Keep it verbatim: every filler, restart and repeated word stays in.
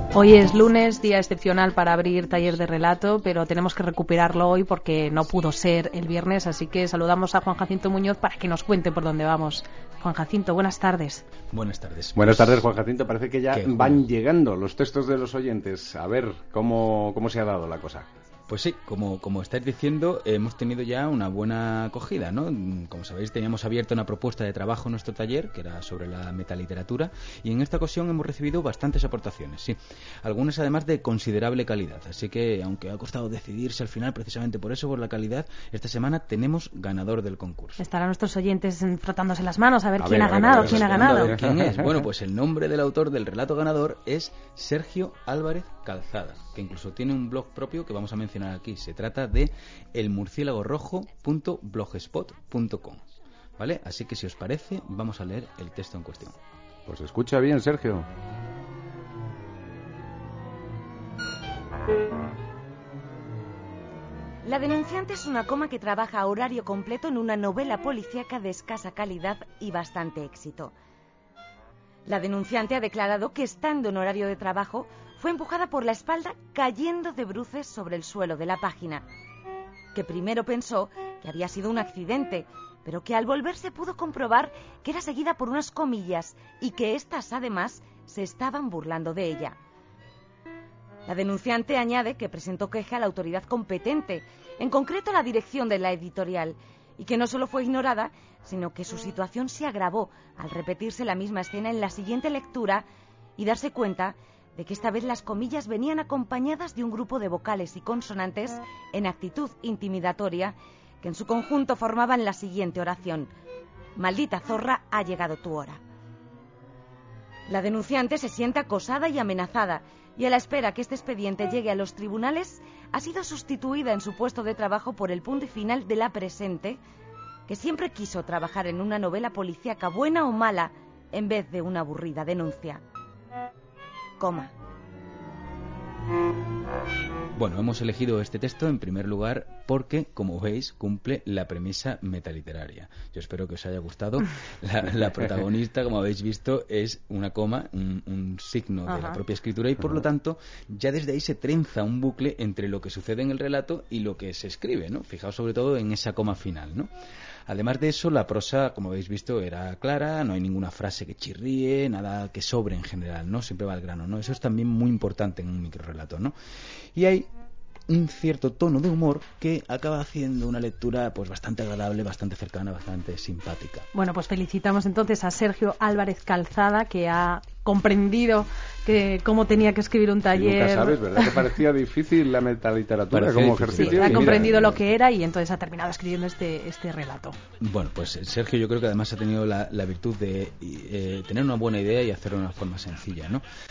Hoy es lunes, día excepcional para abrir taller de relato, pero tenemos que recuperarlo hoy porque no pudo ser el viernes, así que saludamos a Juan Jacinto Muñoz para que nos cuente por dónde vamos. Juan Jacinto, buenas tardes. Buenas tardes. Buenas tardes, Juan Jacinto. Parece que ya ¿Qué, van llegando los textos de los oyentes. A ver cómo, cómo se ha dado la cosa. Pues sí, como, como estáis diciendo, hemos tenido ya una buena acogida, ¿no? Como sabéis, teníamos abierta una propuesta de trabajo en nuestro taller, que era sobre la metaliteratura, y en esta ocasión hemos recibido bastantes aportaciones, sí. Algunas además de considerable calidad, así que, aunque ha costado decidirse al final, precisamente por eso, por la calidad, esta semana tenemos ganador del concurso. Estarán nuestros oyentes frotándose las manos a ver A quién ver, ha a ver, ganado, a ver, quién ha responda, ganado. a ver. ¿Quién es? Bueno, pues el nombre del autor del relato ganador es Sergio Álvarez Calzada, que incluso tiene un blog propio que vamos a mencionar aquí. Se trata de el murciélago rojo punto blogspot punto com, ¿vale? Así que si os parece, vamos a leer el texto en cuestión. Pues escucha bien, Sergio. La denunciante es una coma que trabaja a horario completo en una novela policíaca de escasa calidad y bastante éxito. La denunciante ha declarado que, estando en horario de trabajo, fue empujada por la espalda cayendo de bruces sobre el suelo de la página, que primero pensó que había sido un accidente, pero que al volverse pudo comprobar que era seguida por unas comillas y que éstas además se estaban burlando de ella. La denunciante añade que presentó queja a la autoridad competente, en concreto a la dirección de la editorial, y que no solo fue ignorada, sino que su situación se agravó al repetirse la misma escena en la siguiente lectura y darse cuenta de que esta vez las comillas venían acompañadas de un grupo de vocales y consonantes en actitud intimidatoria que en su conjunto formaban la siguiente oración: maldita zorra, ha llegado tu hora. La denunciante se siente acosada y amenazada, y a la espera que este expediente llegue a los tribunales, ha sido sustituida en su puesto de trabajo por el punto y final de la presente, que siempre quiso trabajar en una novela policíaca buena o mala, en vez de una aburrida denuncia. Coma. Bueno, hemos elegido este texto en primer lugar porque, como veis, cumple la premisa metaliteraria. Yo espero que os haya gustado. La, la protagonista, como habéis visto, es una coma, un, un signo de Ajá. la propia escritura, y por lo tanto, ya desde ahí se trenza un bucle entre lo que sucede en el relato y lo que se escribe, ¿no? Fijaos sobre todo en esa coma final, ¿no? Además de eso, la prosa, como habéis visto, era clara, no hay ninguna frase que chirríe, nada que sobre en general, ¿no? Siempre va al grano, ¿no? Eso es también muy importante en un microrrelato, ¿no? Y hay un cierto tono de humor que acaba haciendo una lectura pues bastante agradable, bastante cercana, bastante simpática. Bueno, pues felicitamos entonces a Sergio Álvarez Calzada, que ha comprendido que cómo tenía que escribir un taller. Y nunca sabes, ¿verdad? Que parecía difícil la metaliteratura Parecía como difícil. ejercicio. Sí, ha comprendido mira, lo que era y entonces ha terminado escribiendo este, este relato. Bueno, pues Sergio yo creo que además ha tenido la, la virtud de eh, tener una buena idea y hacerlo de una forma sencilla, ¿no?